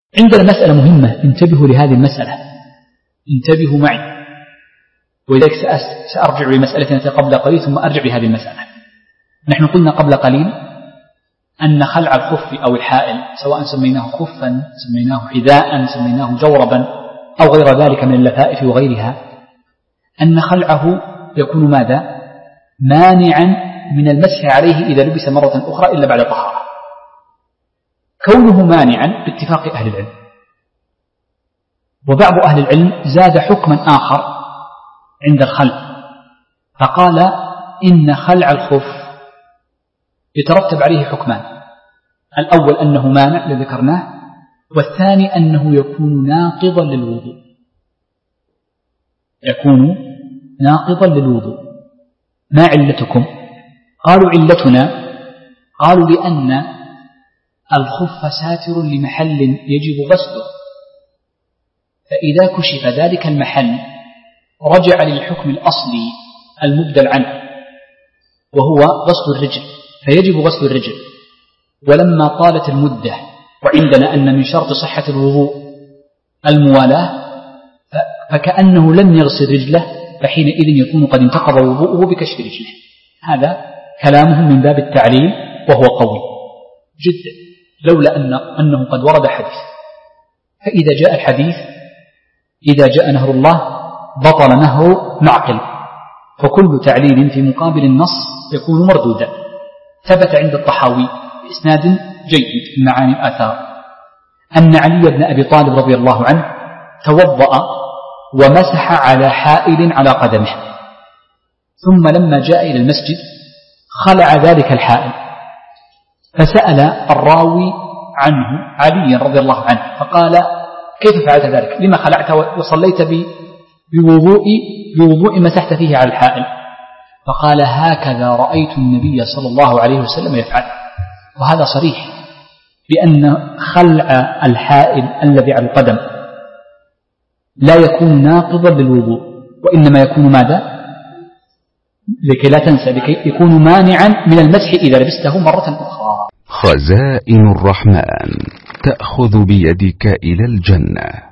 عندنا مسألة مهمة، انتبهوا لهذه المسألة، انتبهوا معي، ولذلك سأرجع لمسألتنا قبل قليل ثم أرجع لهذه المسألة. نحن قلنا قبل قليل أن خلع الخف أو الحائل، سواء سميناه خفا، سميناه حذاء، سميناه جوربا أو غير ذلك من اللفائف وغيرها، أن خلعه يكون ماذا؟ مانعا من المسح عليه إذا لبس مرة أخرى إلا بعد طهارة. كونه مانعا باتفاق أهل العلم، وبعض أهل العلم زاد حكما آخر عند الخلع، فقال إن خلع الخف يترتب عليه حكمان، الأول أنه مانع لذكرناه، والثاني أنه يكون ناقضا للوضوء، يكون ناقضا للوضوء. ما علتكم؟ قالوا علتنا، قالوا لأن الخف ساتر لمحل يجب غسله، فإذا كشف ذلك المحل رجع للحكم الأصلي المبدل عنه وهو غسل الرجل، فيجب غسل الرجل. ولما طالت المدة، وعندنا أن من شرط صحة الوضوء الموالاة، فكأنه لم يغسل رجله، فحينئذ يكون قد انتقض وضوءه بكشف رجله. هذا كلامهم من باب التعليل وهو قوي جدا، لولا أنه قد ورد حديث. فإذا جاء الحديث، إذا جاء نهر الله بطل نهر معقل، فكل تعليل في مقابل النص يكون مردودا. ثبت عند الطحاوي بإسناد جيد في معاني الآثار أن علي بن أبي طالب رضي الله عنه توضأ ومسح على حائل على قدمه، ثم لما جاء إلى المسجد خلع ذلك الحائل، فسأل الراوي عنه علي رضي الله عنه فقال: كيف فعلت ذلك؟ لما خلعت وصليت بوضوء مسحت فيه على الحائل؟ فقال: هكذا رأيت النبي صلى الله عليه وسلم يفعل. وهذا صريح بأن خلع الحائل الذي على القدم لا يكون ناقضا للوضوء، وإنما يكون ماذا؟ لكي لا تنسى، لكي يكون مانعا من المسح إذا لبسته مرة أخرى. خزائن الرحمن تأخذ بيدك إلى الجنة.